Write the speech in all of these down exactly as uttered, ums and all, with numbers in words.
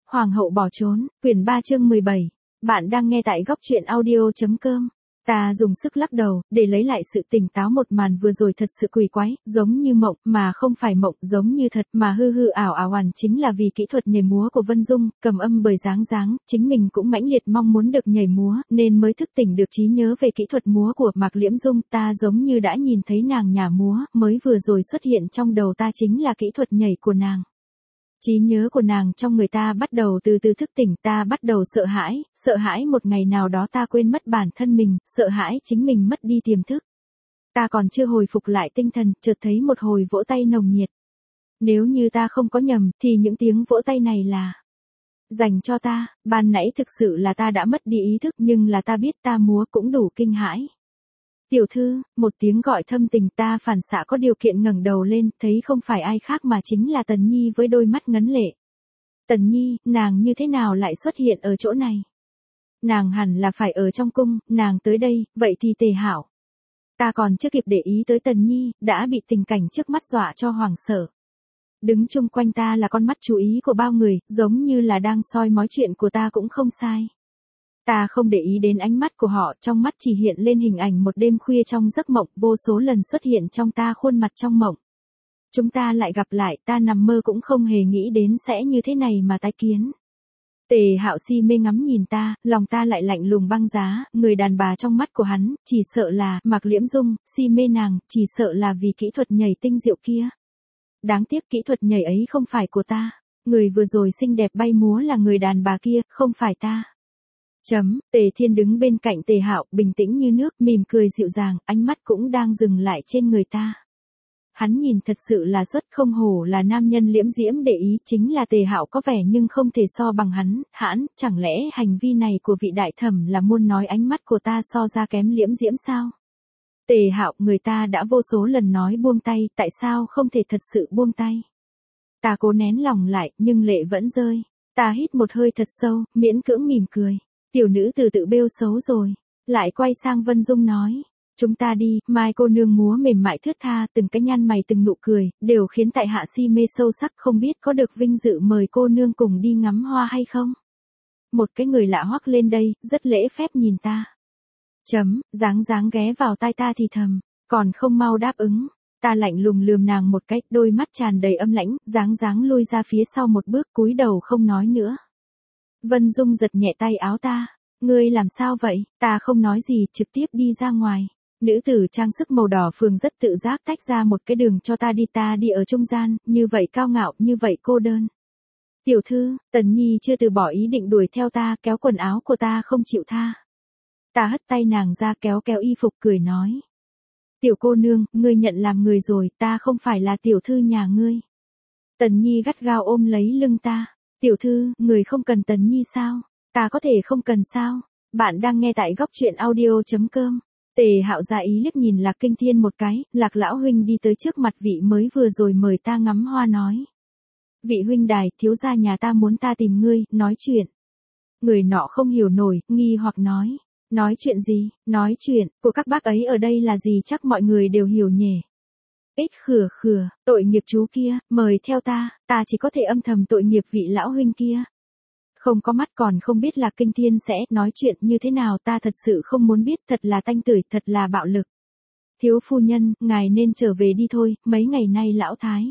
Hoàng hậu bỏ trốn, quyển ba chương mười bảy. Bạn đang nghe tại góc truyện audio chấm com. Ta dùng sức lắc đầu, để lấy lại sự tỉnh táo. Một màn vừa rồi thật sự quỷ quái, giống như mộng, mà không phải mộng, giống như thật, mà hư hư ảo ảo hoàn chính là vì kỹ thuật nhảy múa của Vân Dung, cầm âm bởi dáng dáng, chính mình cũng mãnh liệt mong muốn được nhảy múa, nên mới thức tỉnh được trí nhớ về kỹ thuật múa của Mạc Liễm Dung. Ta giống như đã nhìn thấy nàng nhả múa, mới vừa rồi xuất hiện trong đầu ta chính là kỹ thuật nhảy của nàng. Trí nhớ của nàng trong người ta bắt đầu từ từ thức tỉnh, ta bắt đầu sợ hãi, sợ hãi một ngày nào đó ta quên mất bản thân mình, sợ hãi chính mình mất đi tiềm thức. Ta còn chưa hồi phục lại tinh thần, chợt thấy một hồi vỗ tay nồng nhiệt. Nếu như ta không có nhầm, thì những tiếng vỗ tay này là dành cho ta. Ban nãy thực sự là ta đã mất đi ý thức, nhưng là ta biết ta múa cũng đủ kinh hãi. Tiểu thư, một tiếng gọi thâm tình. Ta phản xạ có điều kiện ngẩng đầu lên, thấy không phải ai khác mà chính là Tần Nhi với đôi mắt ngấn lệ. Tần Nhi, nàng như thế nào lại xuất hiện ở chỗ này? Nàng hẳn là phải ở trong cung, nàng tới đây, vậy thì Tề Hạo. Ta còn chưa kịp để ý tới Tần Nhi, đã bị tình cảnh trước mắt dọa cho hoảng sợ. Đứng chung quanh ta là con mắt chú ý của bao người, giống như là đang soi mói chuyện của ta cũng không sai. Ta không để ý đến ánh mắt của họ, trong mắt chỉ hiện lên hình ảnh một đêm khuya trong giấc mộng, vô số lần xuất hiện trong ta khuôn mặt trong mộng. Chúng ta lại gặp lại, ta nằm mơ cũng không hề nghĩ đến sẽ như thế này mà tái kiến. Tề Hạo si mê ngắm nhìn ta, lòng ta lại lạnh lùng băng giá, người đàn bà trong mắt của hắn, chỉ sợ là Mạc Liễm Dung, si mê nàng, chỉ sợ là vì kỹ thuật nhảy tinh diệu kia. Đáng tiếc kỹ thuật nhảy ấy không phải của ta, người vừa rồi xinh đẹp bay múa là người đàn bà kia, không phải ta. Chấm, Tề Thiên đứng bên cạnh Tề Hạo, bình tĩnh như nước, mỉm cười dịu dàng, ánh mắt cũng đang dừng lại trên người ta. Hắn nhìn thật sự là xuất, không hổ là nam nhân liễm diễm để ý, chính là Tề Hạo có vẻ nhưng không thể so bằng hắn. Hãn, chẳng lẽ hành vi này của vị đại thẩm là muốn nói ánh mắt của ta so ra kém liễm diễm sao? Tề Hạo, người ta đã vô số lần nói buông tay, tại sao không thể thật sự buông tay? Ta cố nén lòng lại, nhưng lệ vẫn rơi. Ta hít một hơi thật sâu, miễn cưỡng mỉm cười. Tiểu nữ từ tự bêu xấu rồi, lại quay sang Vân Dung nói, chúng ta đi. Mai cô nương múa mềm mại thướt tha, từng cái nhăn mày từng nụ cười, đều khiến tại hạ si mê sâu sắc, không biết có được vinh dự mời cô nương cùng đi ngắm hoa hay không? Một cái người lạ hoắc lên đây, rất lễ phép nhìn ta. Chấm, dáng dáng ghé vào tai ta thì thầm, còn không mau đáp ứng. Ta lạnh lùng lườm nàng một cái, đôi mắt tràn đầy âm lãnh, dáng dáng lui ra phía sau một bước, cúi đầu không nói nữa. Vân Dung giật nhẹ tay áo ta. Ngươi làm sao vậy? Ta không nói gì, trực tiếp đi ra ngoài. Nữ tử trang sức màu đỏ phường rất tự giác tách ra một cái đường cho ta đi. Ta đi ở trung gian, như vậy cao ngạo, như vậy cô đơn. Tiểu thư, Tần Nhi chưa từ bỏ ý định đuổi theo ta, kéo quần áo của ta không chịu tha. Ta hất tay nàng ra, kéo kéo y phục, cười nói. Tiểu cô nương, ngươi nhận làm người rồi, ta không phải là tiểu thư nhà ngươi. Tần Nhi gắt gao ôm lấy lưng ta. Tiểu thư, người không cần Tần Nhi sao? Ta có thể không cần sao? Bạn đang nghe tại góc truyện audio chấm com. Tề Hạo ra ý liếc nhìn Lạc Kinh Thiên một cái, Lạc lão huynh đi tới trước mặt vị mới vừa rồi mời ta ngắm hoa nói. Vị huynh đài, thiếu gia nhà ta muốn ta tìm ngươi, nói chuyện. Người nọ không hiểu nổi, nghi hoặc nói. Nói chuyện gì? Nói chuyện, của các bác ấy ở đây là gì chắc mọi người đều hiểu nhỉ. Ích khừa khừa, tội nghiệp chú kia, mời theo ta, ta chỉ có thể âm thầm tội nghiệp vị lão huynh kia. Không có mắt còn không biết là Kinh Thiên sẽ nói chuyện như thế nào, ta thật sự không muốn biết, thật là tanh tưởi, thật là bạo lực. Thiếu phu nhân, ngài nên trở về đi thôi, mấy ngày nay lão thái.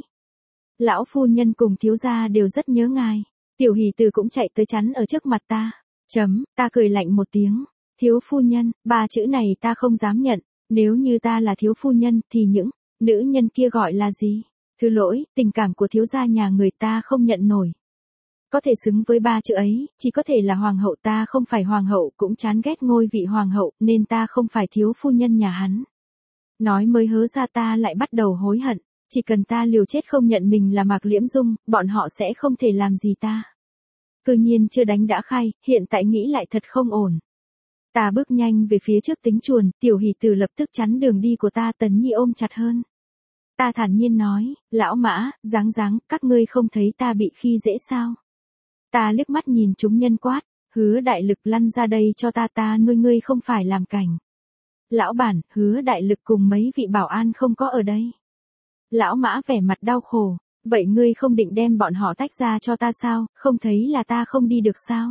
Lão phu nhân cùng thiếu gia đều rất nhớ ngài. Tiểu hỷ từ cũng chạy tới chắn ở trước mặt ta. Chấm, ta cười lạnh một tiếng. Thiếu phu nhân, ba chữ này ta không dám nhận, nếu như ta là thiếu phu nhân thì những nữ nhân kia gọi là gì? Thứ lỗi, tình cảm của thiếu gia nhà người ta không nhận nổi. Có thể xứng với ba chữ ấy, chỉ có thể là hoàng hậu, ta không phải hoàng hậu, cũng chán ghét ngôi vị hoàng hậu, nên ta không phải thiếu phu nhân nhà hắn. Nói mới hớ ra ta lại bắt đầu hối hận, chỉ cần ta liều chết không nhận mình là Mạc Liễm Dung, bọn họ sẽ không thể làm gì ta. Cư nhiên chưa đánh đã khai, hiện tại nghĩ lại thật không ổn. Ta bước nhanh về phía trước tính chuồn, Tiểu Hỷ Tử lập tức chắn đường đi của ta. Tần Nhi ôm chặt hơn. Ta thản nhiên nói, lão Mã, dáng dáng, các ngươi không thấy ta bị khi dễ sao? Ta liếc mắt nhìn chúng nhân quát, Hứa Đại Lực lăn ra đây cho ta, ta nuôi ngươi không phải làm cảnh. Lão bản, Hứa Đại Lực cùng mấy vị bảo an không có ở đây. Lão Mã vẻ mặt đau khổ, Vậy ngươi không định đem bọn họ tách ra cho ta sao, không thấy là ta không đi được sao?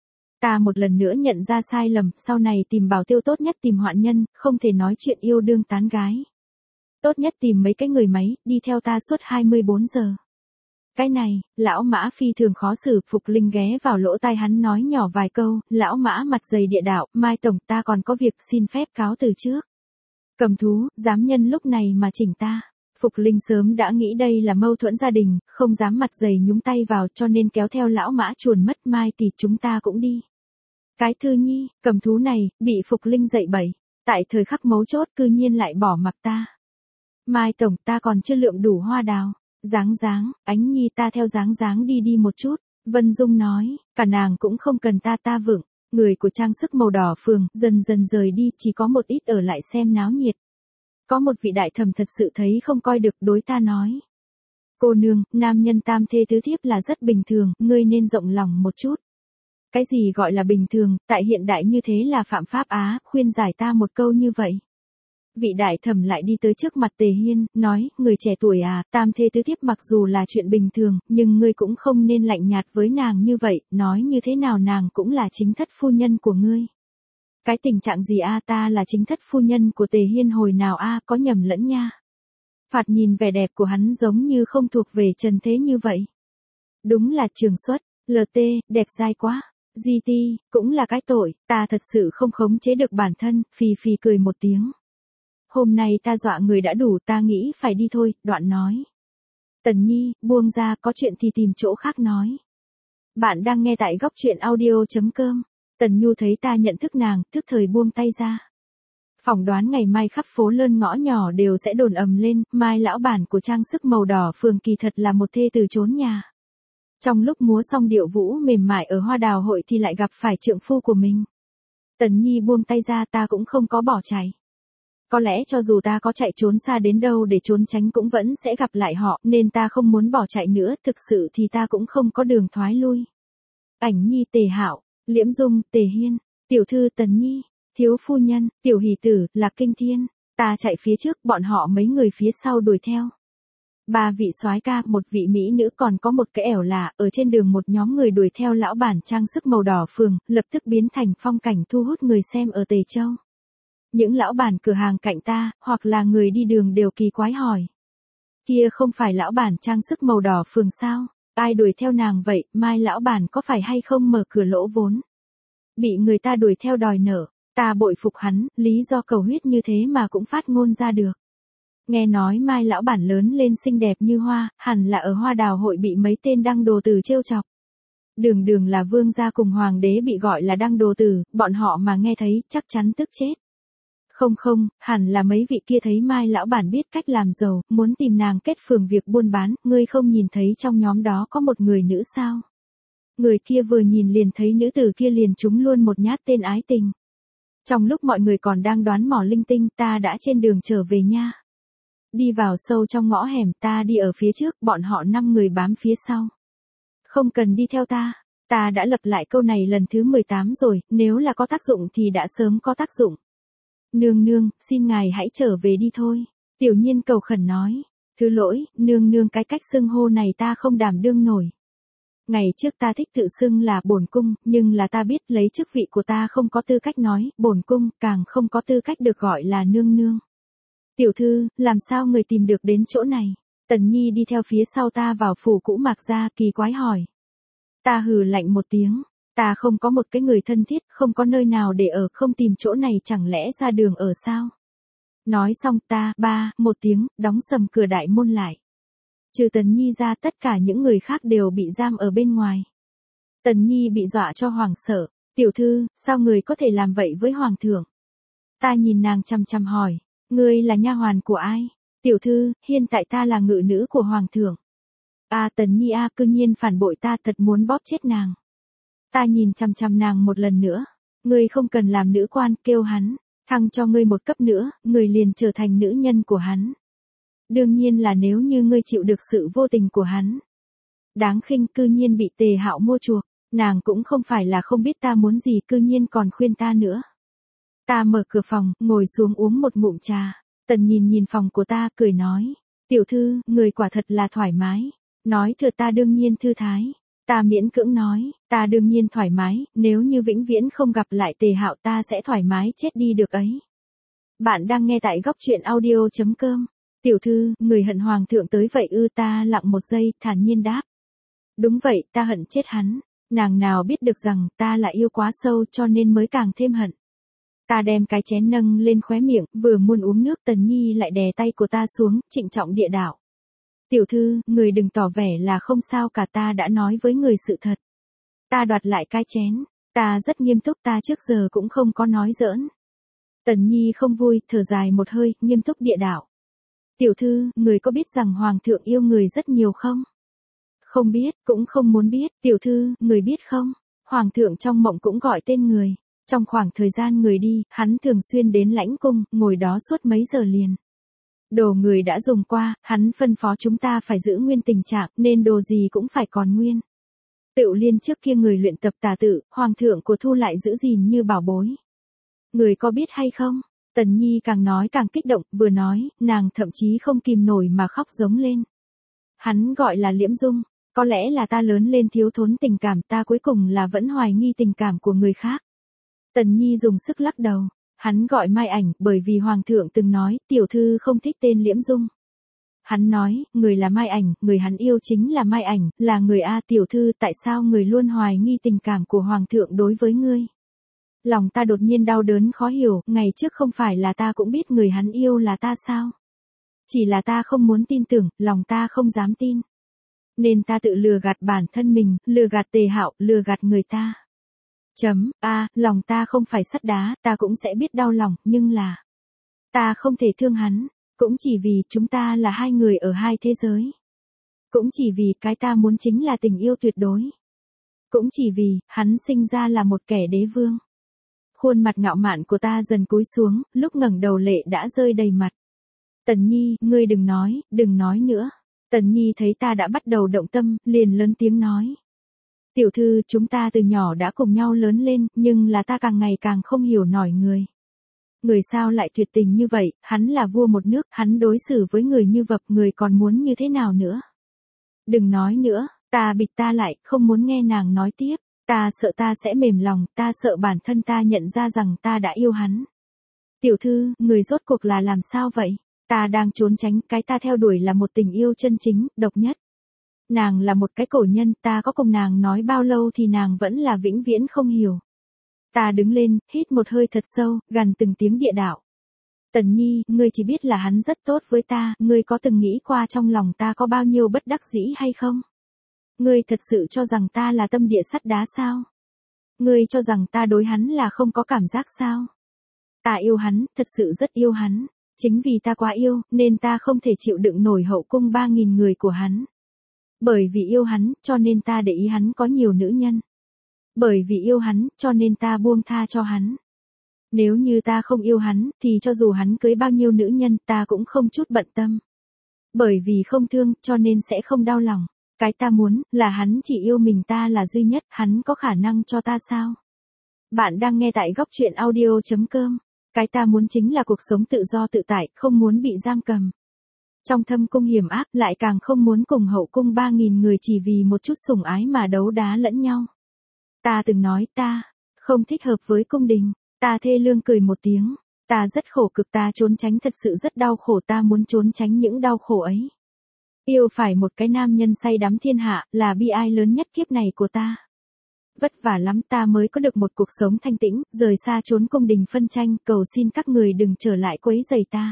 Ta một lần nữa nhận ra sai lầm, sau này tìm bảo tiêu tốt nhất tìm hoạn nhân, không thể nói chuyện yêu đương tán gái. Tốt nhất tìm mấy cái người máy, đi theo ta suốt hai mươi bốn giờ. Cái này, lão Mã phi thường khó xử, Phục Linh ghé vào lỗ tai hắn nói nhỏ vài câu, lão Mã mặt dày địa đạo, Mai Tổng ta còn có việc xin phép cáo từ trước. Cầm thú, dám nhân lúc này mà chỉnh ta. Phục Linh sớm đã nghĩ đây là mâu thuẫn gia đình, không dám mặt dày nhúng tay vào cho nên kéo theo lão Mã chuồn mất Mai tỷ chúng ta cũng đi. Cái Thư Nhi, cầm thú này, bị Phục Linh dạy bẫy, tại thời khắc mấu chốt cư nhiên lại bỏ mặc ta. Mai Tổng ta còn chưa lượm đủ hoa đào. Dáng dáng, Ánh Nhi ta theo dáng dáng đi đi một chút, Vân Dung nói, cả nàng cũng không cần ta ta vựng, người của trang sức màu đỏ phường, dần dần rời đi, chỉ có một ít ở lại xem náo nhiệt. Có một vị đại thẩm thật sự thấy không coi được đối ta nói. Cô nương, nam nhân tam thê tứ thiếp là rất bình thường, ngươi nên rộng lòng một chút. Cái gì gọi là bình thường, tại hiện đại như thế là phạm pháp á, khuyên giải ta một câu như vậy. Vị đại thẩm lại đi tới trước mặt Tề Hiên, nói, người trẻ tuổi à, tam thê tứ thiếp mặc dù là chuyện bình thường, nhưng ngươi cũng không nên lạnh nhạt với nàng như vậy, nói như thế nào nàng cũng là chính thất phu nhân của ngươi. Cái tình trạng gì a ta là chính thất phu nhân của Tề Hiên hồi nào a có nhầm lẫn nha. Phạt nhìn vẻ đẹp của hắn giống như không thuộc về trần thế như vậy. Đúng là trường xuất, lờ tê, đẹp dai quá. giê tê, cũng là cái tội, ta thật sự không khống chế được bản thân, phì phì cười một tiếng. Hôm nay ta dọa người đã đủ, ta nghĩ phải đi thôi, đoạn nói. Tần Nhi, buông ra, có chuyện thì tìm chỗ khác nói. Bạn đang nghe tại góc truyện audio.com. Tần Nhu thấy ta nhận thức nàng, tức thời buông tay ra. Phỏng đoán ngày mai khắp phố lơn ngõ nhỏ đều sẽ đồn ầm lên, Mai lão bản của trang sức màu đỏ phường kỳ thật là một thê từ trốn nhà. Trong lúc múa xong điệu vũ mềm mại ở hoa đào hội thì lại gặp phải trượng phu của mình. Tần Nhi buông tay ra, ta cũng không có bỏ chạy. Có lẽ cho dù ta có chạy trốn xa đến đâu để trốn tránh cũng vẫn sẽ gặp lại họ, nên ta không muốn bỏ chạy nữa, thực sự thì ta cũng không có đường thoái lui. Ảnh Nhi, Tề Hạo, Liễm Dung, Tề Hiên, tiểu thư Tần Nhi, thiếu phu nhân, tiểu hỷ tử, Lạc Kinh Thiên, ta chạy phía trước, bọn họ mấy người phía sau đuổi theo. Ba vị soái ca, một vị mỹ nữ còn có một cái ẻo lạ, ở trên đường một nhóm người đuổi theo lão bản trang sức màu đỏ phường, lập tức biến thành phong cảnh thu hút người xem ở Tề Châu. Những lão bản cửa hàng cạnh ta, hoặc là người đi đường đều kỳ quái hỏi. Kia không phải lão bản trang sức màu đỏ phường sao? Ai đuổi theo nàng vậy, Mai lão bản có phải hay không mở cửa lỗ vốn? Bị người ta đuổi theo đòi nợ, ta bội phục hắn, lý do cầu huyết như thế mà cũng phát ngôn ra được. Nghe nói Mai lão bản lớn lên xinh đẹp như hoa, hẳn là ở hoa đào hội bị mấy tên đăng đồ tử trêu chọc. Đường đường là vương gia cùng hoàng đế bị gọi là đăng đồ tử, bọn họ mà nghe thấy chắc chắn tức chết. Không không, hẳn là mấy vị kia thấy Mai lão bản biết cách làm giàu, muốn tìm nàng kết phường việc buôn bán, ngươi không nhìn thấy trong nhóm đó có một người nữ sao? Người kia vừa nhìn liền thấy nữ tử kia liền trúng luôn một nhát tên ái tình. Trong lúc mọi người còn đang đoán mò linh tinh, ta đã trên đường trở về nha. Đi vào sâu trong ngõ hẻm, ta đi ở phía trước, bọn họ năm người bám phía sau. Không cần đi theo ta, ta đã lặp lại câu này lần thứ mười tám rồi, nếu là có tác dụng thì đã sớm có tác dụng. Nương nương, xin ngài hãy trở về đi thôi. Tiểu Nhiên cầu khẩn nói. Thứ lỗi, nương nương cái cách xưng hô này ta không đảm đương nổi. Ngày trước ta thích tự xưng là bổn cung, nhưng là ta biết lấy chức vị của ta không có tư cách nói, bổn cung, càng không có tư cách được gọi là nương nương. Tiểu thư, làm sao người tìm được đến chỗ này? Tần Nhi đi theo phía sau ta vào phủ cũ Mạc gia, kỳ quái hỏi. Ta hừ lạnh một tiếng. Ta không có một cái người thân thiết, không có nơi nào để ở, không tìm chỗ này chẳng lẽ ra đường ở sao? Nói xong ta, ba, một tiếng, đóng sầm cửa đại môn lại. Trừ Tần Nhi ra tất cả những người khác đều bị giam ở bên ngoài. Tần Nhi bị dọa cho hoàng sợ, tiểu thư, sao người có thể làm vậy với hoàng thượng? Ta nhìn nàng chăm chăm hỏi, ngươi là nha hoàn của ai? Tiểu thư, hiện tại ta là ngự nữ của hoàng thượng. A Tần Nhi a, cư nhiên phản bội ta, thật muốn bóp chết nàng. Ta nhìn chăm chăm nàng một lần nữa, ngươi không cần làm nữ quan, kêu hắn, thăng cho ngươi một cấp nữa, ngươi liền trở thành nữ nhân của hắn. Đương nhiên là nếu như ngươi chịu được sự vô tình của hắn. Đáng khinh, cư nhiên bị Tề Hạo mua chuộc, nàng cũng không phải là không biết ta muốn gì, cư nhiên còn khuyên ta nữa. Ta mở cửa phòng, ngồi xuống uống một ngụm trà, Tần nhìn nhìn phòng của ta, cười nói, tiểu thư, người quả thật là thoải mái, Nói thừa ta đương nhiên thư thái. Ta miễn cưỡng nói, ta đương nhiên thoải mái, nếu như vĩnh viễn không gặp lại Tề Hạo ta sẽ thoải mái chết đi được ấy. Bạn đang nghe tại góc truyện audio.com. Tiểu thư, người hận hoàng thượng tới vậy ư? Ta lặng một giây, thản nhiên đáp. Đúng vậy, ta hận chết hắn. Nàng nào biết được rằng ta là yêu quá sâu cho nên mới càng thêm hận. Ta đem cái chén nâng lên khóe miệng, vừa muốn uống nước Tần Nhi lại đè tay của ta xuống, trịnh trọng địa đạo. Tiểu thư, người đừng tỏ vẻ là không sao cả, ta đã nói với người sự thật. Ta đoạt lại cái chén, ta rất nghiêm túc, ta trước giờ cũng không có nói giỡn. Tần Nhi không vui, thở dài một hơi, nghiêm túc địa đạo. Tiểu thư, người có biết rằng hoàng thượng yêu người rất nhiều không? Không biết, cũng không muốn biết. Tiểu thư, người biết không? Hoàng thượng trong mộng cũng gọi tên người. Trong khoảng thời gian người đi, hắn thường xuyên đến lãnh cung, ngồi đó suốt mấy giờ liền. Đồ người đã dùng qua, hắn phân phó chúng ta phải giữ nguyên tình trạng, nên đồ gì cũng phải còn nguyên. Tựu liên trước kia người luyện tập tà tự, hoàng thượng của thu lại giữ gìn như bảo bối. Người có biết hay không? Tần Nhi càng nói càng kích động, vừa nói, nàng thậm chí không kìm nổi mà khóc giống lên. Hắn gọi là Liễm Dung, có lẽ là ta lớn lên thiếu thốn tình cảm, ta cuối cùng là vẫn hoài nghi tình cảm của người khác. Tần Nhi dùng sức lắc đầu. Hắn gọi Mai Ảnh, bởi vì hoàng thượng từng nói, tiểu thư không thích tên Liễm Dung. Hắn nói, người là Mai Ảnh, người hắn yêu chính là Mai Ảnh, là người A. Tiểu thư, tại sao người luôn hoài nghi tình cảm của hoàng thượng đối với ngươi? Lòng ta đột nhiên đau đớn khó hiểu, ngày trước không phải là ta cũng biết người hắn yêu là ta sao? Chỉ là ta không muốn tin tưởng, lòng ta không dám tin. Nên ta tự lừa gạt bản thân mình, lừa gạt Tề Hạo, lừa gạt người ta. Chấm, a, lòng ta không phải sắt đá, ta cũng sẽ biết đau lòng, nhưng là ta không thể thương hắn, cũng chỉ vì chúng ta là hai người ở hai thế giới. Cũng chỉ vì cái ta muốn chính là tình yêu tuyệt đối. Cũng chỉ vì hắn sinh ra là một kẻ đế vương. Khuôn mặt ngạo mạn của ta dần cúi xuống, lúc ngẩng đầu lệ đã rơi đầy mặt. Tần Nhi, ngươi đừng nói, đừng nói nữa. Tần Nhi thấy ta đã bắt đầu động tâm, liền lớn tiếng nói. Tiểu thư, chúng ta từ nhỏ đã cùng nhau lớn lên, nhưng là ta càng ngày càng không hiểu nổi người. Người sao lại tuyệt tình như vậy, hắn là vua một nước, hắn đối xử với người như vật, người còn muốn như thế nào nữa? Đừng nói nữa, ta bịt ta lại, không muốn nghe nàng nói tiếp, ta sợ ta sẽ mềm lòng, ta sợ bản thân ta nhận ra rằng ta đã yêu hắn. Tiểu thư, người rốt cuộc là làm sao vậy? Ta đang trốn tránh, cái ta theo đuổi là một tình yêu chân chính, độc nhất. Nàng là một cái cổ nhân, ta có cùng nàng nói bao lâu thì nàng vẫn là vĩnh viễn không hiểu. Ta đứng lên, hít một hơi thật sâu, gằn từng tiếng địa đạo. Tần Nhi, ngươi chỉ biết là hắn rất tốt với ta, ngươi có từng nghĩ qua trong lòng ta có bao nhiêu bất đắc dĩ hay không? Ngươi thật sự cho rằng ta là tâm địa sắt đá sao? Ngươi cho rằng ta đối hắn là không có cảm giác sao? Ta yêu hắn, thật sự rất yêu hắn. Chính vì ta quá yêu, nên ta không thể chịu đựng nổi hậu cung ba nghìn người của hắn. Bởi vì yêu hắn, cho nên ta để ý hắn có nhiều nữ nhân. Bởi vì yêu hắn, cho nên ta buông tha cho hắn. Nếu như ta không yêu hắn, thì cho dù hắn cưới bao nhiêu nữ nhân, ta cũng không chút bận tâm. Bởi vì không thương, cho nên sẽ không đau lòng. Cái ta muốn, là hắn chỉ yêu mình, ta là duy nhất, hắn có khả năng cho ta sao? Bạn đang nghe tại góc truyện audio.com. Cái ta muốn chính là cuộc sống tự do tự tại, không muốn bị giam cầm. Trong thâm cung hiểm ác, lại càng không muốn cùng hậu cung ba nghìn người chỉ vì một chút sủng ái mà đấu đá lẫn nhau. Ta từng nói ta không thích hợp với cung đình, ta thê lương cười một tiếng, ta rất khổ cực, ta trốn tránh thật sự rất đau khổ, ta muốn trốn tránh những đau khổ ấy. Yêu phải một cái nam nhân say đắm thiên hạ, là bi ai lớn nhất kiếp này của ta. Vất vả lắm ta mới có được một cuộc sống thanh tĩnh, rời xa trốn cung đình phân tranh, cầu xin các người đừng trở lại quấy rầy ta.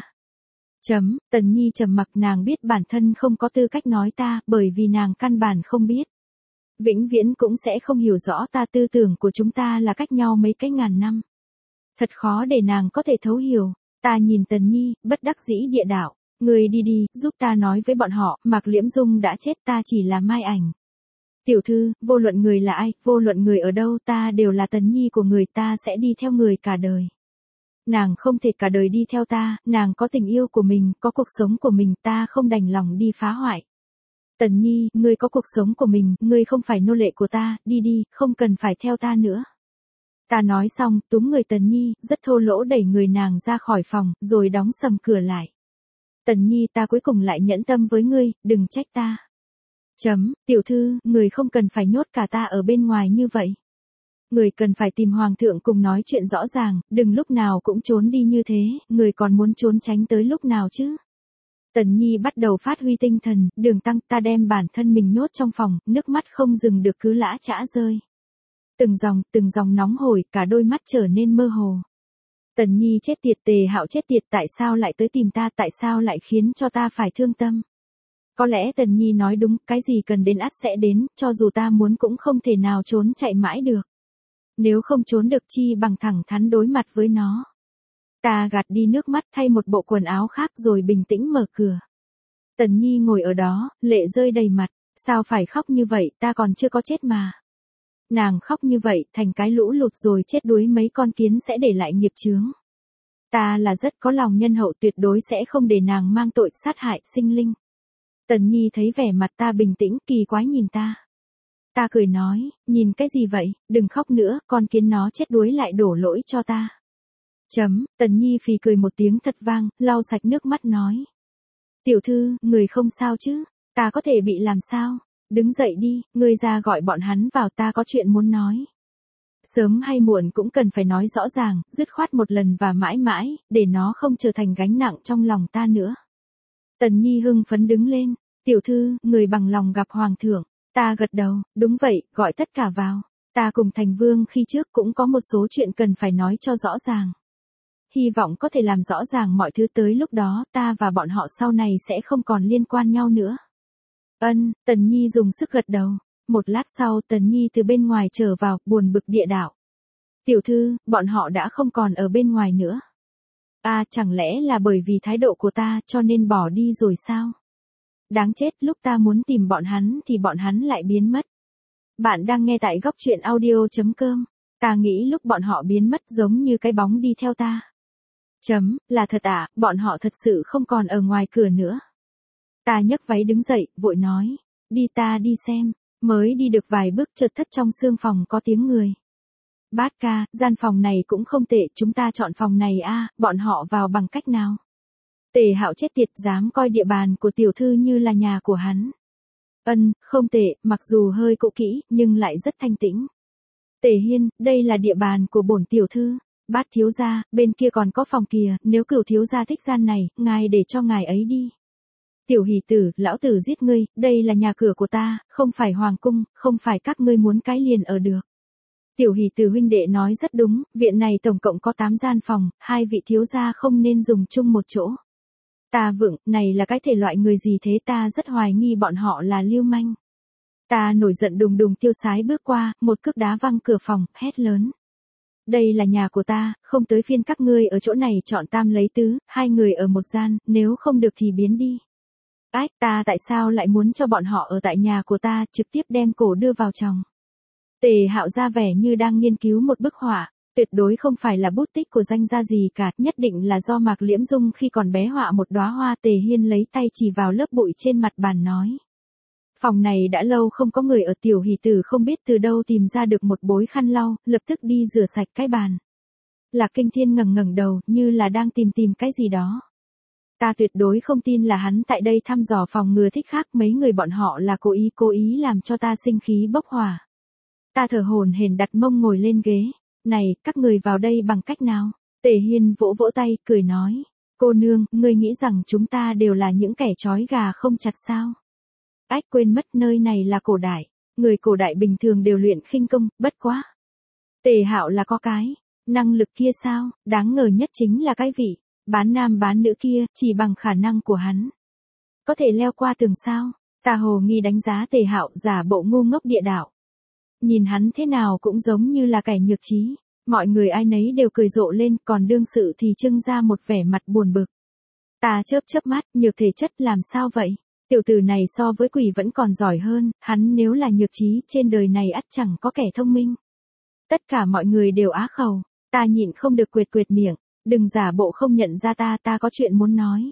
Chấm, Tần Nhi trầm mặc, nàng biết bản thân không có tư cách nói ta, bởi vì nàng căn bản không biết. Vĩnh viễn cũng sẽ không hiểu rõ ta, tư tưởng của chúng ta là cách nhau mấy cái ngàn năm. Thật khó để nàng có thể thấu hiểu. Ta nhìn Tần Nhi, bất đắc dĩ địa đạo, người đi đi, giúp ta nói với bọn họ, Mạc Liễm Dung đã chết, ta chỉ là Mai Ảnh. Tiểu thư, vô luận người là ai, vô luận người ở đâu, ta đều là Tần Nhi của người, ta sẽ đi theo người cả đời. Nàng không thể cả đời đi theo ta, nàng có tình yêu của mình, có cuộc sống của mình, ta không đành lòng đi phá hoại. Tần Nhi, ngươi có cuộc sống của mình, ngươi không phải nô lệ của ta, đi đi, không cần phải theo ta nữa. Ta nói xong, túm người Tần Nhi, rất thô lỗ đẩy người nàng ra khỏi phòng, rồi đóng sầm cửa lại. Tần Nhi, ta cuối cùng lại nhẫn tâm với ngươi, đừng trách ta. Chấm, tiểu thư, người không cần phải nhốt cả ta ở bên ngoài như vậy. Người cần phải tìm hoàng thượng cùng nói chuyện rõ ràng, đừng lúc nào cũng trốn đi như thế, người còn muốn trốn tránh tới lúc nào chứ. Tần Nhi bắt đầu phát huy tinh thần, Đường Tăng, ta đem bản thân mình nhốt trong phòng, nước mắt không dừng được cứ lã chã rơi. Từng dòng, từng dòng nóng hổi, cả đôi mắt trở nên mơ hồ. Tần Nhi chết tiệt, Tề Hạo chết tiệt, tại sao lại tới tìm ta, tại sao lại khiến cho ta phải thương tâm. Có lẽ Tần Nhi nói đúng, cái gì cần đến ắt sẽ đến, cho dù ta muốn cũng không thể nào trốn chạy mãi được. Nếu không trốn được chi bằng thẳng thắn đối mặt với nó. Ta gạt đi nước mắt thay một bộ quần áo khác rồi bình tĩnh mở cửa. Tần Nhi ngồi ở đó, lệ rơi đầy mặt, sao phải khóc như vậy, ta còn chưa có chết mà. Nàng khóc như vậy, thành cái lũ lụt rồi chết đuối mấy con kiến sẽ để lại nghiệp chướng. Ta là rất có lòng nhân hậu, tuyệt đối sẽ không để nàng mang tội sát hại sinh linh. Tần Nhi thấy vẻ mặt ta bình tĩnh, kỳ quái nhìn ta. Ta cười nói, nhìn cái gì vậy, đừng khóc nữa, con kiến nó chết đuối lại đổ lỗi cho ta. Chấm, Tần Nhi phì cười một tiếng thật vang, lau sạch nước mắt nói. Tiểu thư, người không sao chứ, ta có thể bị làm sao, đứng dậy đi, ngươi ra gọi bọn hắn vào, ta có chuyện muốn nói. Sớm hay muộn cũng cần phải nói rõ ràng, dứt khoát một lần và mãi mãi, để nó không trở thành gánh nặng trong lòng ta nữa. Tần Nhi hưng phấn đứng lên, tiểu thư, người bằng lòng gặp hoàng thượng. Ta gật đầu, đúng vậy, gọi tất cả vào. Ta cùng thành vương khi trước cũng có một số chuyện cần phải nói cho rõ ràng. Hy vọng có thể làm rõ ràng mọi thứ, tới lúc đó ta và bọn họ sau này sẽ không còn liên quan nhau nữa. Ân, Tần Nhi dùng sức gật đầu. Một lát sau Tần Nhi từ bên ngoài trở vào, buồn bực địa đạo. Tiểu thư, bọn họ đã không còn ở bên ngoài nữa. À, chẳng lẽ là bởi vì thái độ của ta cho nên bỏ đi rồi sao? Đáng chết, lúc ta muốn tìm bọn hắn thì bọn hắn lại biến mất. Bạn đang nghe tại góc truyện audio chấm com. Ta nghĩ lúc bọn họ biến mất giống như cái bóng đi theo ta. Chấm, là thật à, bọn họ thật sự không còn ở ngoài cửa nữa. Ta nhấc váy đứng dậy, vội nói, đi ta đi xem, mới đi được vài bước chợt thất trong sương phòng có tiếng người. Bát ca, gian phòng này cũng không tệ, chúng ta chọn phòng này a, bọn họ vào bằng cách nào? Tề Hạo chết tiệt, dám coi địa bàn của tiểu thư như là nhà của hắn. Ân, không tệ, mặc dù hơi cũ kỹ, nhưng lại rất thanh tĩnh. Tề Hiên, đây là địa bàn của bổn tiểu thư. Bát thiếu gia, bên kia còn có phòng kìa, nếu cửu thiếu gia thích gian này, ngài để cho ngài ấy đi. Tiểu hỷ tử, lão tử giết ngươi, đây là nhà cửa của ta, không phải hoàng cung, không phải các ngươi muốn cái liền ở được. Tiểu hỷ tử huynh đệ nói rất đúng, viện này tổng cộng có tám gian phòng, hai vị thiếu gia không nên dùng chung một chỗ. Ta vựng, này là cái thể loại người gì thế, ta rất hoài nghi bọn họ là lưu manh. Ta nổi giận đùng đùng tiêu sái bước qua, một cước đá văng cửa phòng, hét lớn. Đây là nhà của ta, không tới phiên các ngươi ở chỗ này chọn tam lấy tứ, hai người ở một gian, nếu không được thì biến đi. Ách, ta tại sao lại muốn cho bọn họ ở tại nhà của ta, trực tiếp đem cổ đưa vào chồng. Tề Hạo ra vẻ như đang nghiên cứu một bức họa. Tuyệt đối không phải là bút tích của danh gia gì cả, nhất định là do Mạc Liễm Dung khi còn bé họa một đóa hoa. Tề Hiên lấy tay chỉ vào lớp bụi trên mặt bàn nói. Phòng này đã lâu không có người ở, tiểu hỷ tử không biết từ đâu tìm ra được một bối khăn lau, lập tức đi rửa sạch cái bàn. Lạc Kinh Thiên ngẩng ngẩng đầu, như là đang tìm tìm cái gì đó. Ta tuyệt đối không tin là hắn tại đây thăm dò phòng ngừa thích khác, mấy người bọn họ là cố ý cố ý làm cho ta sinh khí bốc hỏa. Ta thở hổn hển đặt mông ngồi lên ghế. Này, các người vào đây bằng cách nào? Tề Hiên vỗ vỗ tay, cười nói. Cô nương, ngươi nghĩ rằng chúng ta đều là những kẻ trói gà không chặt sao? Ách, quên mất, nơi này là cổ đại. Người cổ đại bình thường đều luyện khinh công, bất quá. Tề Hạo là có cái năng lực kia sao? Đáng ngờ nhất chính là cái vị bán nam bán nữ kia, chỉ bằng khả năng của hắn. Có thể leo qua tường sao? Ta hồ nghi đánh giá Tề Hạo, giả bộ ngu ngốc địa đạo. Nhìn hắn thế nào cũng giống như là kẻ nhược trí. Mọi người ai nấy đều cười rộ lên, còn đương sự thì trưng ra một vẻ mặt buồn bực. Ta chớp chớp mắt, nhược thể chất làm sao vậy? Tiểu tử này so với quỷ vẫn còn giỏi hơn, hắn nếu là nhược trí trên đời này ắt chẳng có kẻ thông minh. Tất cả mọi người đều á khẩu, ta nhịn không được quệt quệt miệng, đừng giả bộ không nhận ra ta, ta có chuyện muốn nói.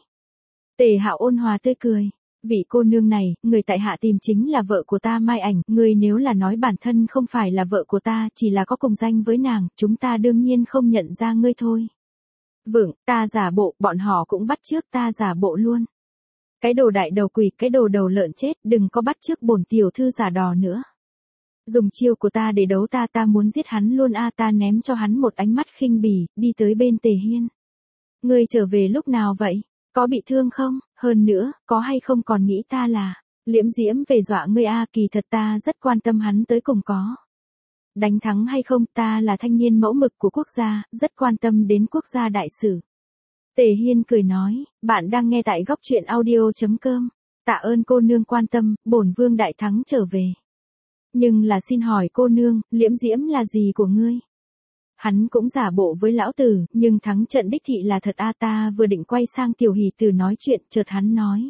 Tề Hạo ôn hòa tươi cười. Vị cô nương này, người tại hạ tìm chính là vợ của ta Mai Ảnh, người nếu là nói bản thân không phải là vợ của ta, chỉ là có cùng danh với nàng, chúng ta đương nhiên không nhận ra ngươi thôi. Vâng, ta giả bộ, bọn họ cũng bắt chước ta giả bộ luôn. Cái đồ đại đầu quỷ, cái đồ đầu lợn chết, đừng có bắt chước bổn tiểu thư giả đò nữa. Dùng chiêu của ta để đấu ta, ta muốn giết hắn luôn a. Ta ném cho hắn một ánh mắt khinh bỉ, đi tới bên Tề Hiên. Ngươi trở về lúc nào vậy? Có bị thương không? Hơn nữa, có hay không còn nghĩ ta là liễm diễm về dọa ngươi a? Kỳ thật ta rất quan tâm hắn tới cùng có đánh thắng hay không. Ta là thanh niên mẫu mực của quốc gia, rất quan tâm đến quốc gia đại sự. Tề Hiên cười nói, bạn đang nghe tại góc truyện audio.com. Tạ ơn cô nương quan tâm, bổn vương đại thắng trở về. Nhưng là xin hỏi cô nương, liễm diễm là gì của ngươi? Hắn cũng giả bộ với lão tử, nhưng thắng trận đích thị là thật a. Ta vừa định quay sang Tiểu Hỷ Tử nói chuyện, chợt hắn nói.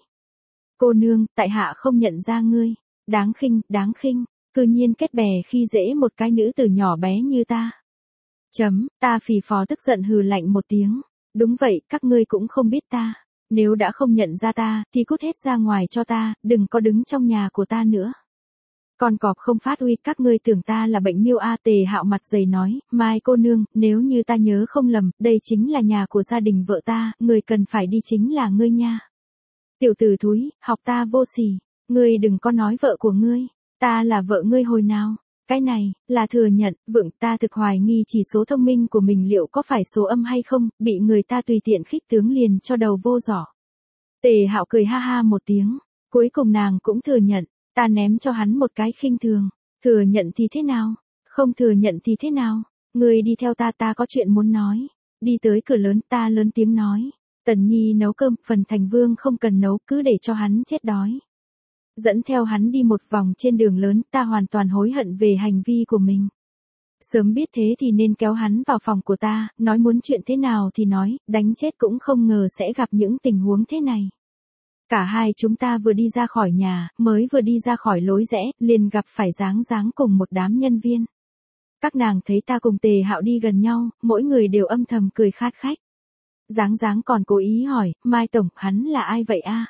Cô nương, tại hạ không nhận ra ngươi. Đáng khinh, đáng khinh, cư nhiên kết bè khi dễ một cái nữ tử nhỏ bé như ta. Chấm, ta phì phò tức giận hừ lạnh một tiếng. Đúng vậy, các ngươi cũng không biết ta. Nếu đã không nhận ra ta, thì cút hết ra ngoài cho ta, đừng có đứng trong nhà của ta nữa. Con cọp không phát uy, các ngươi tưởng ta là bệnh miêu a. Tề Hạo mặt dày nói, Mai cô nương, nếu như ta nhớ không lầm, đây chính là nhà của gia đình vợ ta, người cần phải đi chính là ngươi nha. Tiểu tử thúi, học ta vô sỉ, ngươi đừng có nói vợ của ngươi, ta là vợ ngươi hồi nào. Cái này, là thừa nhận, vượng ta thực hoài nghi chỉ số thông minh của mình liệu có phải số âm hay không, bị người ta tùy tiện khích tướng liền cho đầu vô giỏ. Tề Hạo cười ha ha một tiếng, cuối cùng nàng cũng thừa nhận, ta ném cho hắn một cái khinh thường, thừa nhận thì thế nào, không thừa nhận thì thế nào, ngươi đi theo ta, ta có chuyện muốn nói. Đi tới cửa lớn, ta lớn tiếng nói, Tần Nhi nấu cơm, phần Thành Vương không cần nấu, cứ để cho hắn chết đói. Dẫn theo hắn đi một vòng trên đường lớn, ta hoàn toàn hối hận về hành vi của mình. Sớm biết thế thì nên kéo hắn vào phòng của ta, nói muốn chuyện thế nào thì nói, đánh chết cũng không ngờ sẽ gặp những tình huống thế này. Cả hai chúng ta vừa đi ra khỏi nhà, mới vừa đi ra khỏi lối rẽ, liền gặp phải Dáng Dáng cùng một đám nhân viên. Các nàng thấy ta cùng Tề Hạo đi gần nhau, mỗi người đều âm thầm cười khát khách. Dáng Dáng còn cố ý hỏi, Mai tổng, hắn là ai vậy a?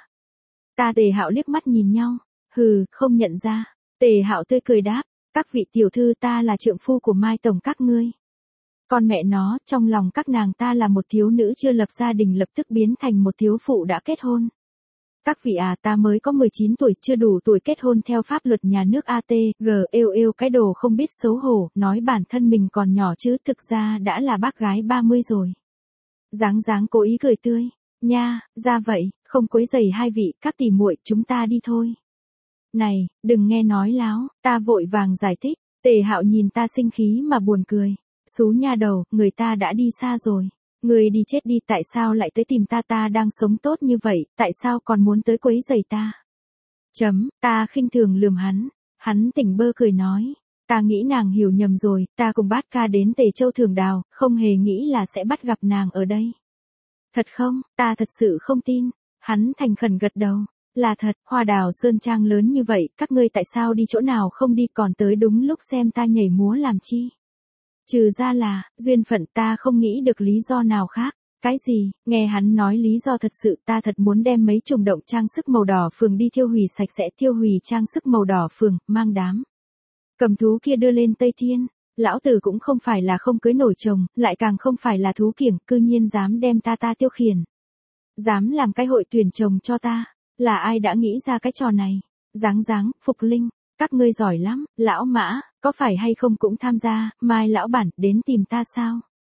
Ta Tề Hạo liếc mắt nhìn nhau, hừ, không nhận ra. Tề Hạo tươi cười đáp, các vị tiểu thư, ta là trượng phu của Mai tổng các ngươi. Con mẹ nó, trong lòng các nàng ta là một thiếu nữ chưa lập gia đình lập tức biến thành một thiếu phụ đã kết hôn. Các vị à, ta mới có mười chín tuổi, chưa đủ tuổi kết hôn theo pháp luật nhà nước a tê giê, êu êu cái đồ không biết xấu hổ, nói bản thân mình còn nhỏ chứ thực ra đã là bác gái ba mươi rồi. Dáng Dáng cố ý cười tươi, nha, ra vậy, không quấy rầy hai vị, các tỷ muội, chúng ta đi thôi. Này, đừng nghe nói láo, ta vội vàng giải thích. Tề Hạo nhìn ta sinh khí mà buồn cười. Xú nha đầu, người ta đã đi xa rồi. Người đi chết đi, tại sao lại tới tìm ta, ta đang sống tốt như vậy, tại sao còn muốn tới quấy rầy ta? Chấm, ta khinh thường lườm hắn. Hắn tỉnh bơ cười nói. Ta nghĩ nàng hiểu nhầm rồi, ta cùng bát ca đến Tề Châu Thường Đào, không hề nghĩ là sẽ bắt gặp nàng ở đây. Thật không, ta thật sự không tin. Hắn thành khẩn gật đầu. Là thật, Hoa Đào Sơn Trang lớn như vậy, các ngươi tại sao đi chỗ nào không đi, còn tới đúng lúc xem ta nhảy múa làm chi? Trừ ra là, duyên phận, ta không nghĩ được lý do nào khác. Cái gì? Nghe hắn nói lý do thật sự, ta thật muốn đem mấy chùm động trang sức màu đỏ phường đi thiêu hủy sạch sẽ, thiêu hủy trang sức màu đỏ phường, mang đám cầm thú kia đưa lên Tây Thiên. Lão tử cũng không phải là không cưới nổi chồng, lại càng không phải là thú kiểng, cư nhiên dám đem ta ta tiêu khiển. Dám làm cái hội tuyển chồng cho ta. Là ai đã nghĩ ra cái trò này? Dáng Dáng, Phục Linh, các ngươi giỏi lắm. Lão Mã, có phải hay không cũng tham gia, Mai lão bản, đến tìm ta sao?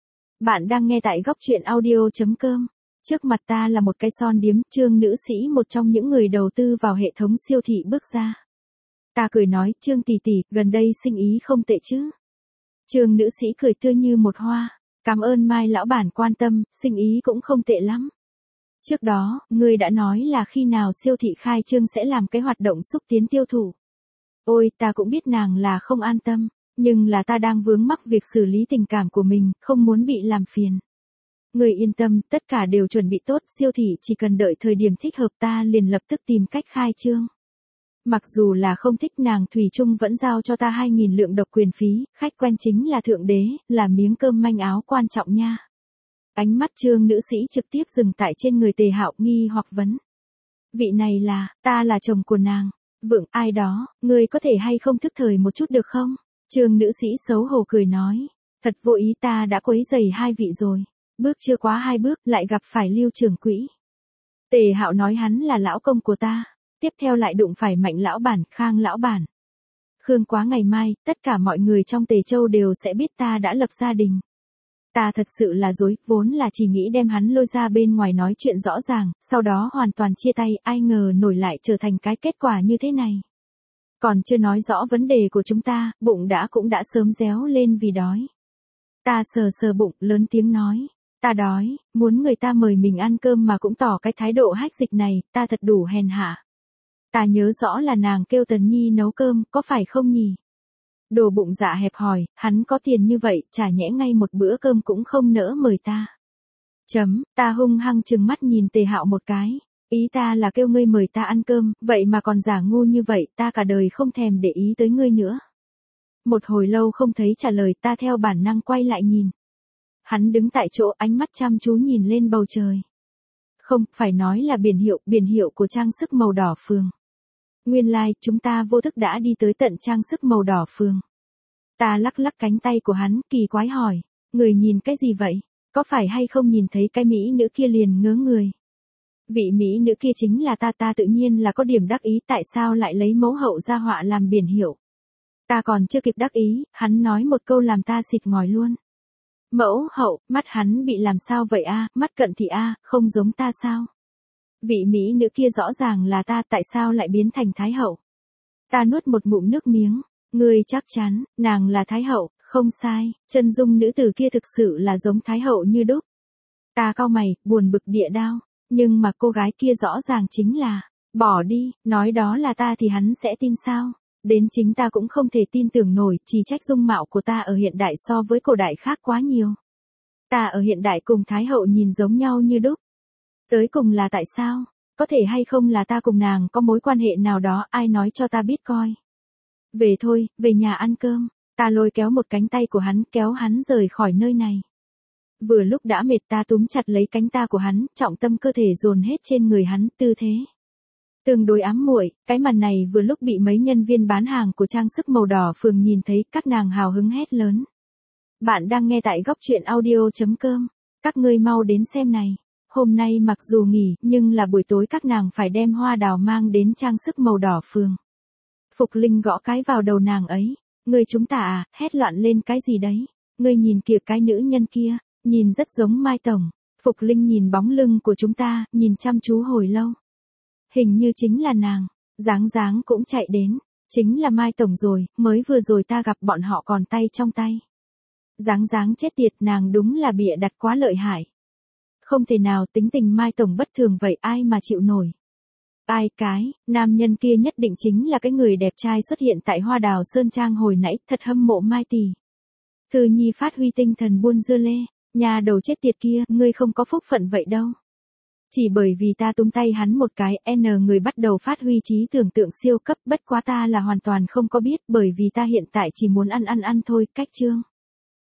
Bạn đang nghe tại góc truyện audio.com. Trước mặt ta là một cái son điếm, Trương nữ sĩ một trong những người đầu tư vào hệ thống siêu thị bước ra. Ta cười nói, Trương tỷ tỷ, gần đây sinh ý không tệ chứ? Trương nữ sĩ cười tươi như một hoa. Cảm ơn Mai lão bản quan tâm, sinh ý cũng không tệ lắm. Trước đó, ngươi đã nói là khi nào siêu thị khai trương sẽ làm cái hoạt động xúc tiến tiêu thụ. Ôi, ta cũng biết nàng là không an tâm, nhưng là ta đang vướng mắc việc xử lý tình cảm của mình, không muốn bị làm phiền. Ngươi yên tâm, tất cả đều chuẩn bị tốt, siêu thị chỉ cần đợi thời điểm thích hợp ta liền lập tức tìm cách khai trương. Mặc dù là không thích, nàng thủy chung vẫn giao cho ta hai nghìn lượng độc quyền phí, khách quen chính là thượng đế, là miếng cơm manh áo quan trọng nha. Ánh mắt Trương nữ sĩ trực tiếp dừng tại trên người Tề Hạo, nghi hoặc vấn. Vị này là, ta là chồng của nàng. Vượng, ai đó, ngươi có thể hay không thức thời một chút được không? Trương nữ sĩ xấu hổ cười nói. Thật vô ý, ta đã quấy rầy hai vị rồi. Bước chưa quá hai bước, lại gặp phải Lưu trưởng quỹ. Tề Hạo nói hắn là lão công của ta. Tiếp theo lại đụng phải Mạnh lão bản, Khang lão bản. Khương Quá ngày mai, tất cả mọi người trong Tề Châu đều sẽ biết ta đã lập gia đình. Ta thật sự là dối, vốn là chỉ nghĩ đem hắn lôi ra bên ngoài nói chuyện rõ ràng, sau đó hoàn toàn chia tay, ai ngờ nổi lại trở thành cái kết quả như thế này. Còn chưa nói rõ vấn đề của chúng ta, bụng đã cũng đã sớm réo lên vì đói. Ta sờ sờ bụng, lớn tiếng nói. Ta đói, muốn người ta mời mình ăn cơm mà cũng tỏ cái thái độ hách dịch này, ta thật đủ hèn hạ. Ta nhớ rõ là nàng kêu Tần Nhi nấu cơm, có phải không nhỉ? Đồ bụng dạ hẹp hòi, hắn có tiền như vậy, chả nhẽ ngay một bữa cơm cũng không nỡ mời ta. Chấm, ta hung hăng trừng mắt nhìn Tề Hạo một cái. Ý ta là kêu ngươi mời ta ăn cơm, vậy mà còn giả ngu như vậy, ta cả đời không thèm để ý tới ngươi nữa. Một hồi lâu không thấy trả lời, ta theo bản năng quay lại nhìn. Hắn đứng tại chỗ, ánh mắt chăm chú nhìn lên bầu trời. Không, phải nói là biển hiệu, biển hiệu của trang sức màu đỏ phường. Nguyên lai, like, chúng ta vô thức đã đi tới tận trang sức màu đỏ phường. Ta lắc lắc cánh tay của hắn, kỳ quái hỏi, người nhìn cái gì vậy? Có phải hay không nhìn thấy cái mỹ nữ kia liền ngớ người? Vị mỹ nữ kia chính là ta, ta tự nhiên là có điểm đắc ý, tại sao lại lấy mẫu hậu ra họa làm biển hiệu? Ta còn chưa kịp đắc ý, hắn nói một câu làm ta xịt ngòi luôn. Mẫu hậu, mắt hắn bị làm sao vậy a? Mắt cận thị a, không giống ta sao? Vị mỹ nữ kia rõ ràng là ta, tại sao lại biến thành thái hậu? Ta nuốt một ngụm nước miếng, ngươi chắc chắn, nàng là thái hậu, không sai, chân dung nữ tử kia thực sự là giống thái hậu như đúc. Ta cau mày, buồn bực địa đao, nhưng mà cô gái kia rõ ràng chính là, bỏ đi, nói đó là ta thì hắn sẽ tin sao? Đến chính ta cũng không thể tin tưởng nổi, chỉ trách dung mạo của ta ở hiện đại so với cổ đại khác quá nhiều. Ta ở hiện đại cùng thái hậu nhìn giống nhau như đúc. Tới cùng là tại sao? Có thể hay không là ta cùng nàng có mối quan hệ nào đó, ai nói cho ta biết coi. Về thôi, về nhà ăn cơm. Ta lôi kéo một cánh tay của hắn, kéo hắn rời khỏi nơi này. Vừa lúc đã mệt, ta túm chặt lấy cánh ta của hắn, trọng tâm cơ thể dồn hết trên người hắn, tư thế tương đối ám muội. Cái màn này vừa lúc bị mấy nhân viên bán hàng của trang sức màu đỏ phường nhìn thấy, các nàng hào hứng hét lớn. Bạn đang nghe tại góc truyện audio chấm com. Các ngươi mau đến xem này. Hôm nay mặc dù nghỉ, nhưng là buổi tối các nàng phải đem hoa đào mang đến trang sức màu đỏ phường. Phục Linh gõ cái vào đầu nàng ấy. Ngươi chúng ta à, hét loạn lên cái gì đấy? Ngươi nhìn kìa cái nữ nhân kia, nhìn rất giống Mai Tổng. Phục Linh nhìn bóng lưng của chúng ta, nhìn chăm chú hồi lâu. Hình như chính là nàng, dáng dáng cũng chạy đến, chính là Mai Tổng rồi, mới vừa rồi ta gặp bọn họ còn tay trong tay. Dáng dáng chết tiệt, nàng đúng là bịa đặt quá lợi hại. Không thể nào, tính tình Mai Tổng bất thường vậy, ai mà chịu nổi. Ai cái, nam nhân kia nhất định chính là cái người đẹp trai xuất hiện tại Hoa Đào Sơn Trang hồi nãy, thật hâm mộ Mai tỷ. Thư Nhi phát huy tinh thần buôn dưa lê, nhà đầu chết tiệt kia, ngươi không có phúc phận vậy đâu. Chỉ bởi vì ta tung tay hắn một cái, N người bắt đầu phát huy trí tưởng tượng siêu cấp, bất quá ta là hoàn toàn không có biết, bởi vì ta hiện tại chỉ muốn ăn ăn ăn thôi, cách chương.